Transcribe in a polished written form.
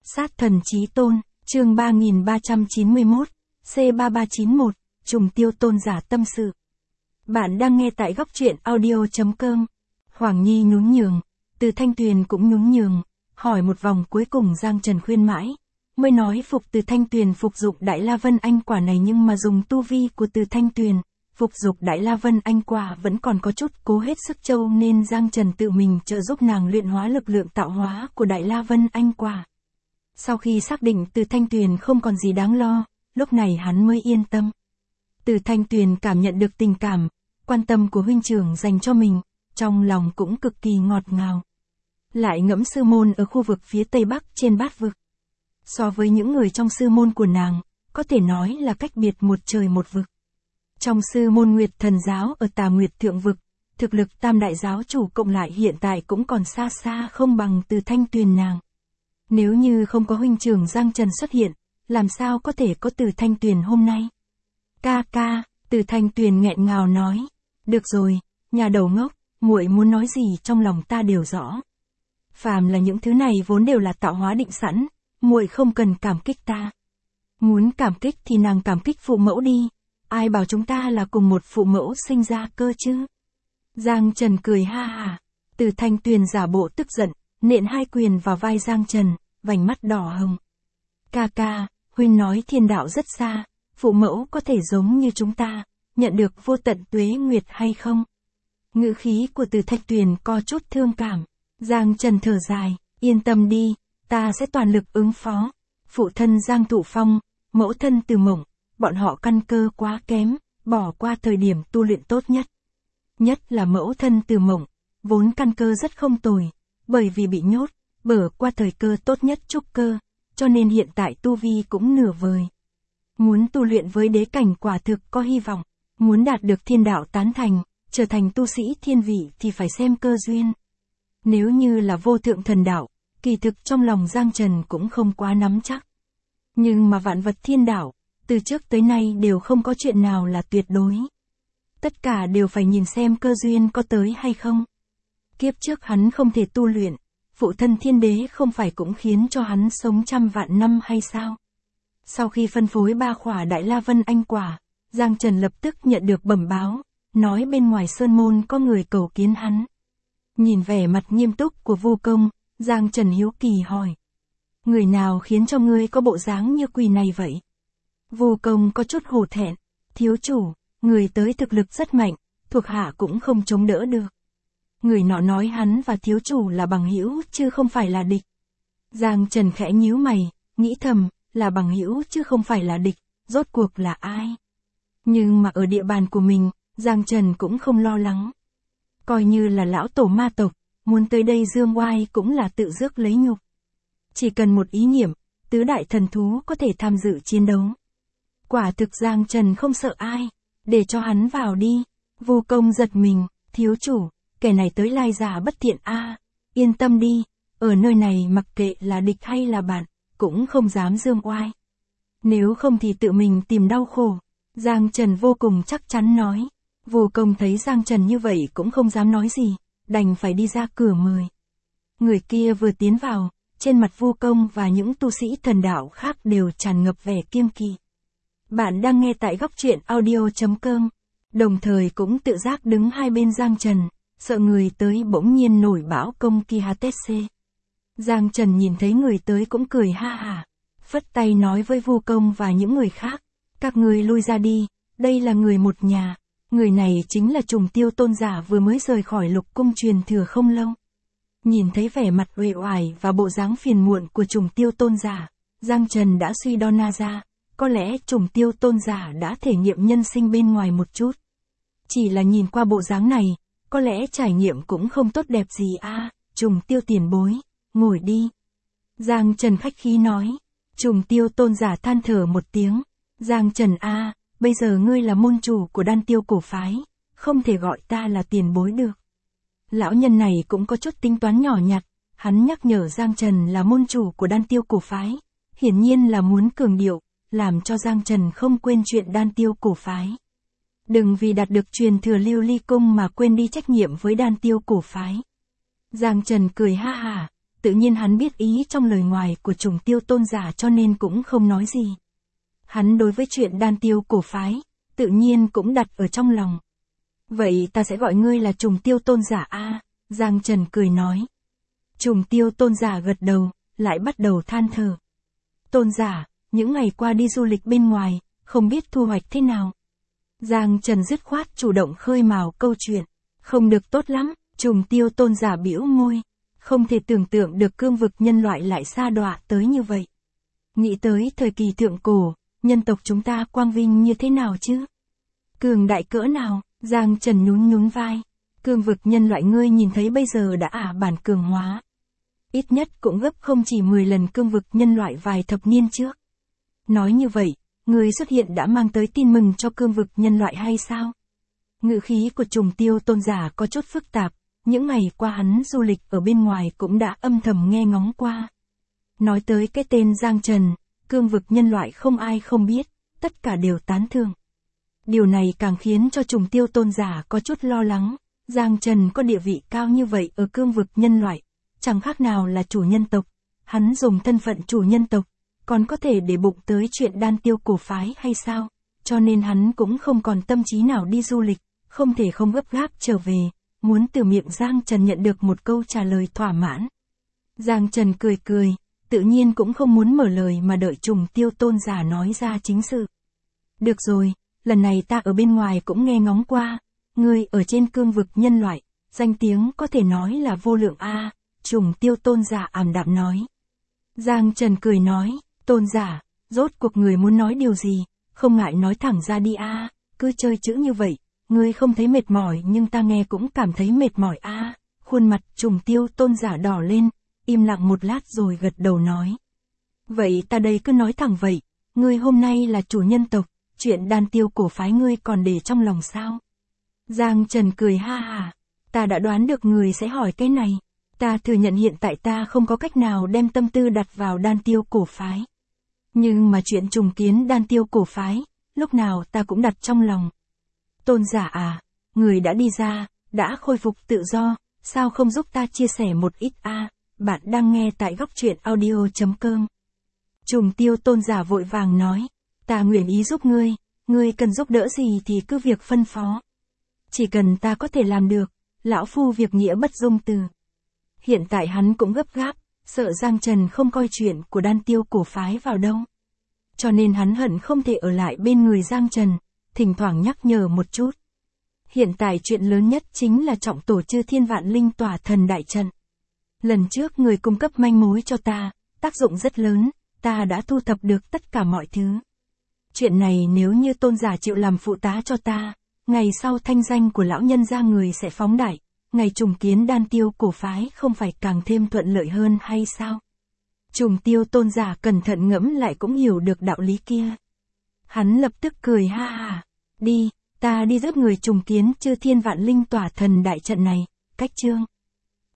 Sát thần chí tôn, chương 3391, C3391, trùng tiêu tôn giả tâm sự. Bạn đang nghe tại góc truyện audio.com. Hoàng Nhi nhún nhường, Từ Thanh Tuyền cũng nhún nhường, hỏi một vòng cuối cùng Giang Trần khuyên mãi, mới nói phục Từ Thanh Tuyền phục dụng Đại La Vân Anh quả này, nhưng mà dùng tu vi của Từ Thanh Tuyền, phục dụng Đại La Vân Anh quả vẫn còn có chút cố hết sức châu, nên Giang Trần tự mình trợ giúp nàng luyện hóa lực lượng tạo hóa của Đại La Vân Anh quả. Sau khi xác định Từ Thanh Tuyền không còn gì đáng lo, lúc này hắn mới yên tâm. Từ Thanh Tuyền cảm nhận được tình cảm, quan tâm của huynh trưởng dành cho mình, trong lòng cũng cực kỳ ngọt ngào. Lại ngẫm sư môn ở khu vực phía Tây Bắc trên Bát Vực. So với những người trong sư môn của nàng, có thể nói là cách biệt một trời một vực. Trong sư môn Nguyệt Thần Giáo ở Tà Nguyệt Thượng Vực, thực lực tam đại giáo chủ cộng lại hiện tại cũng còn xa xa không bằng Từ Thanh Tuyền nàng. Nếu như không có huynh trưởng Giang Trần xuất hiện, làm sao có thể có Từ Thanh Tuyền hôm nay? Ca ca, Từ Thanh Tuyền nghẹn ngào nói. Được rồi, nhà đầu ngốc, muội muốn nói gì trong lòng ta đều rõ. Phàm là những thứ này vốn đều là tạo hóa định sẵn, muội không cần cảm kích ta. Muốn cảm kích thì nàng cảm kích phụ mẫu đi, ai bảo chúng ta là cùng một phụ mẫu sinh ra cơ chứ? Giang Trần cười ha hả, Từ Thanh Tuyền giả bộ tức giận, nện hai quyền vào vai Giang Trần, vành mắt đỏ hồng. Ca ca, huynh nói thiên đạo rất xa, phụ mẫu có thể giống như chúng ta, nhận được vô tận tuế nguyệt hay không? Ngữ khí của Từ Thanh Tuyền có chút thương cảm. Giang Trần thở dài, yên tâm đi, ta sẽ toàn lực ứng phó. Phụ thân Giang Thụ Phong, mẫu thân Từ Mộng, bọn họ căn cơ quá kém, bỏ qua thời điểm tu luyện tốt nhất. Nhất là mẫu thân Từ Mộng, vốn căn cơ rất không tồi, bởi vì bị nhốt, bỏ qua thời cơ tốt nhất trúc cơ, cho nên hiện tại tu vi cũng nửa vời. Muốn tu luyện với đế cảnh quả thực có hy vọng, muốn đạt được thiên đạo tán thành, trở thành tu sĩ thiên vị thì phải xem cơ duyên. Nếu như là vô thượng thần đạo, kỳ thực trong lòng Giang Trần cũng không quá nắm chắc. Nhưng mà vạn vật thiên đạo, từ trước tới nay đều không có chuyện nào là tuyệt đối. Tất cả đều phải nhìn xem cơ duyên có tới hay không. Kiếp trước hắn không thể tu luyện, phụ thân thiên đế không phải cũng khiến cho hắn sống trăm vạn năm hay sao? Sau khi phân phối 3 khỏa Đại La Vân Anh quả, Giang Trần lập tức nhận được bẩm báo, nói bên ngoài sơn môn có người cầu kiến hắn. Nhìn vẻ mặt nghiêm túc của Vu Công, Giang Trần hiếu kỳ hỏi. Người nào khiến cho ngươi có bộ dáng như quỷ này vậy? Vu Công có chút hổ thẹn. Thiếu chủ, người tới thực lực rất mạnh, thuộc hạ cũng không chống đỡ được. Người nọ nói hắn và thiếu chủ là bằng hữu chứ không phải là địch. Giang Trần khẽ nhíu mày, nghĩ thầm, là bằng hữu chứ không phải là địch, rốt cuộc là ai? Nhưng mà ở địa bàn của mình, Giang Trần cũng không lo lắng. Coi như là lão tổ ma tộc, muốn tới đây dương oai cũng là tự rước lấy nhục. Chỉ cần một ý niệm, tứ đại thần thú có thể tham dự chiến đấu. Quả thực Giang Trần không sợ ai, để cho hắn vào đi. Vu Công giật mình, thiếu chủ, kẻ này tới lai giả bất thiện a, yên tâm đi, ở nơi này mặc kệ là địch hay là bạn, cũng không dám dương oai. Nếu không thì tự mình tìm đau khổ. Giang Trần vô cùng chắc chắn nói. Vu Công thấy Giang Trần như vậy cũng không dám nói gì, đành phải đi ra cửa mời. Người kia vừa tiến vào, trên mặt Vu Công và những tu sĩ thần đạo khác đều tràn ngập vẻ kiêng kỵ. Bạn đang nghe tại góc truyện audio.com, đồng thời cũng tự giác đứng hai bên Giang Trần, sợ người tới bỗng nhiên nổi bão công Kihatese. Giang Trần nhìn thấy người tới cũng cười ha hả, phất tay nói với Vu Công và những người khác, các người lui ra đi, đây là người một nhà. Người này chính là Trùng Tiêu tôn giả vừa mới rời khỏi Lục Cung truyền thừa không lâu. Nhìn thấy vẻ mặt uể oải và bộ dáng phiền muộn của Trùng Tiêu tôn giả, Giang Trần đã suy đoán ra, có lẽ Trùng Tiêu tôn giả đã thể nghiệm nhân sinh bên ngoài một chút. Chỉ là nhìn qua bộ dáng này, có lẽ trải nghiệm cũng không tốt đẹp gì a. Trùng Tiêu tiền bối, ngồi đi. Giang Trần khách khí nói. Trùng Tiêu tôn giả than thở một tiếng. Giang Trần a, bây giờ ngươi là môn chủ của Đan Tiêu cổ phái, không thể gọi ta là tiền bối được. Lão nhân này cũng có chút tính toán nhỏ nhặt, hắn nhắc nhở Giang Trần là môn chủ của Đan Tiêu cổ phái, hiển nhiên là muốn cường điệu, làm cho Giang Trần không quên chuyện Đan Tiêu cổ phái. Đừng vì đạt được truyền thừa Lưu Ly Cung mà quên đi trách nhiệm với Đan Tiêu cổ phái. Giang Trần cười ha hả, tự nhiên hắn biết ý trong lời ngoài của Trùng Tiêu tôn giả cho nên cũng không nói gì. Hắn đối với chuyện đan tiêu cổ phái, tự nhiên cũng đặt ở trong lòng. Vậy ta sẽ gọi ngươi là Trùng Tiêu tôn giả a. Giang Trần cười nói. Trùng Tiêu tôn giả gật đầu, lại bắt đầu than thở. Tôn giả, những ngày qua đi du lịch bên ngoài, không biết thu hoạch thế nào. Giang Trần dứt khoát chủ động khơi mào câu chuyện. Không được tốt lắm, Trùng Tiêu tôn giả bĩu môi. Không thể tưởng tượng được cương vực nhân loại lại sa đọa tới như vậy. Nghĩ tới thời kỳ thượng cổ, nhân tộc chúng ta quang vinh như thế nào chứ? Cường đại cỡ nào? Giang Trần nhún nhún vai. Cương vực nhân loại ngươi nhìn thấy bây giờ đã bản cường hóa. Ít nhất cũng gấp không chỉ 10 lần cương vực nhân loại vài thập niên trước. Nói như vậy, ngươi xuất hiện đã mang tới tin mừng cho cương vực nhân loại hay sao? Ngữ khí của Trùng Tiêu tôn giả có chút phức tạp, những ngày qua hắn du lịch ở bên ngoài cũng đã âm thầm nghe ngóng qua. Nói tới cái tên Giang Trần, cương vực nhân loại không ai không biết, tất cả đều tán thưởng. Điều này càng khiến cho Trùng Tiêu tôn giả có chút lo lắng, Giang Trần có địa vị cao như vậy ở cương vực nhân loại, chẳng khác nào là chủ nhân tộc, hắn dùng thân phận chủ nhân tộc, còn có thể để bụng tới chuyện đan tiêu cổ phái hay sao, cho nên hắn cũng không còn tâm trí nào đi du lịch, không thể không gấp gáp trở về, muốn từ miệng Giang Trần nhận được một câu trả lời thỏa mãn. Giang Trần cười cười, tự nhiên cũng không muốn mở lời mà đợi Trùng Tiêu tôn giả nói ra chính sự. Được rồi, lần này ta ở bên ngoài cũng nghe ngóng qua, ngươi ở trên cương vực nhân loại, danh tiếng có thể nói là vô lượng a. Trùng Tiêu tôn giả ảm đạm nói. Giang Trần cười nói, tôn giả, rốt cuộc người muốn nói điều gì, không ngại nói thẳng ra đi a, cứ chơi chữ như vậy, ngươi không thấy mệt mỏi nhưng ta nghe cũng cảm thấy mệt mỏi a. Khuôn mặt Trùng Tiêu tôn giả đỏ lên, im lặng một lát rồi gật đầu nói. Vậy ta đây cứ nói thẳng vậy, ngươi hôm nay là chủ nhân tộc, chuyện đan tiêu cổ phái ngươi còn để trong lòng sao? Giang Trần cười ha hà, ta đã đoán được người sẽ hỏi cái này. Ta thừa nhận hiện tại ta không có cách nào đem tâm tư đặt vào đan tiêu cổ phái. Nhưng mà chuyện trùng kiến đan tiêu cổ phái, lúc nào ta cũng đặt trong lòng. Tôn giả à, người đã đi ra, đã khôi phục tự do, sao không giúp ta chia sẻ một ít a? Bạn đang nghe tại Góc Truyện Audio.com. Trùng Tiêu tôn giả vội vàng nói, ta nguyện ý giúp ngươi cần giúp đỡ gì thì cứ việc phân phó. Chỉ cần ta có thể làm được, lão phu việc nghĩa bất dung từ. Hiện tại hắn cũng gấp gáp, sợ Giang Trần không coi chuyện của đan tiêu cổ phái vào đâu. Cho nên hắn hận không thể ở lại bên người Giang Trần, thỉnh thoảng nhắc nhở một chút. Hiện tại chuyện lớn nhất chính là trọng tổ chư thiên vạn linh tỏa thần đại trận. Lần trước người cung cấp manh mối cho ta, tác dụng rất lớn, ta đã thu thập được tất cả mọi thứ. Chuyện này nếu như tôn giả chịu làm phụ tá cho ta, ngày sau thanh danh của lão nhân gia người sẽ phóng đại, ngày trùng kiến đan tiêu cổ phái không phải càng thêm thuận lợi hơn hay sao? Trùng Tiêu tôn giả cẩn thận ngẫm lại cũng hiểu được đạo lý kia. Hắn lập tức cười ha ha, đi, ta đi giúp người trùng kiến chư thiên vạn linh tỏa thần đại trận này, cách chương.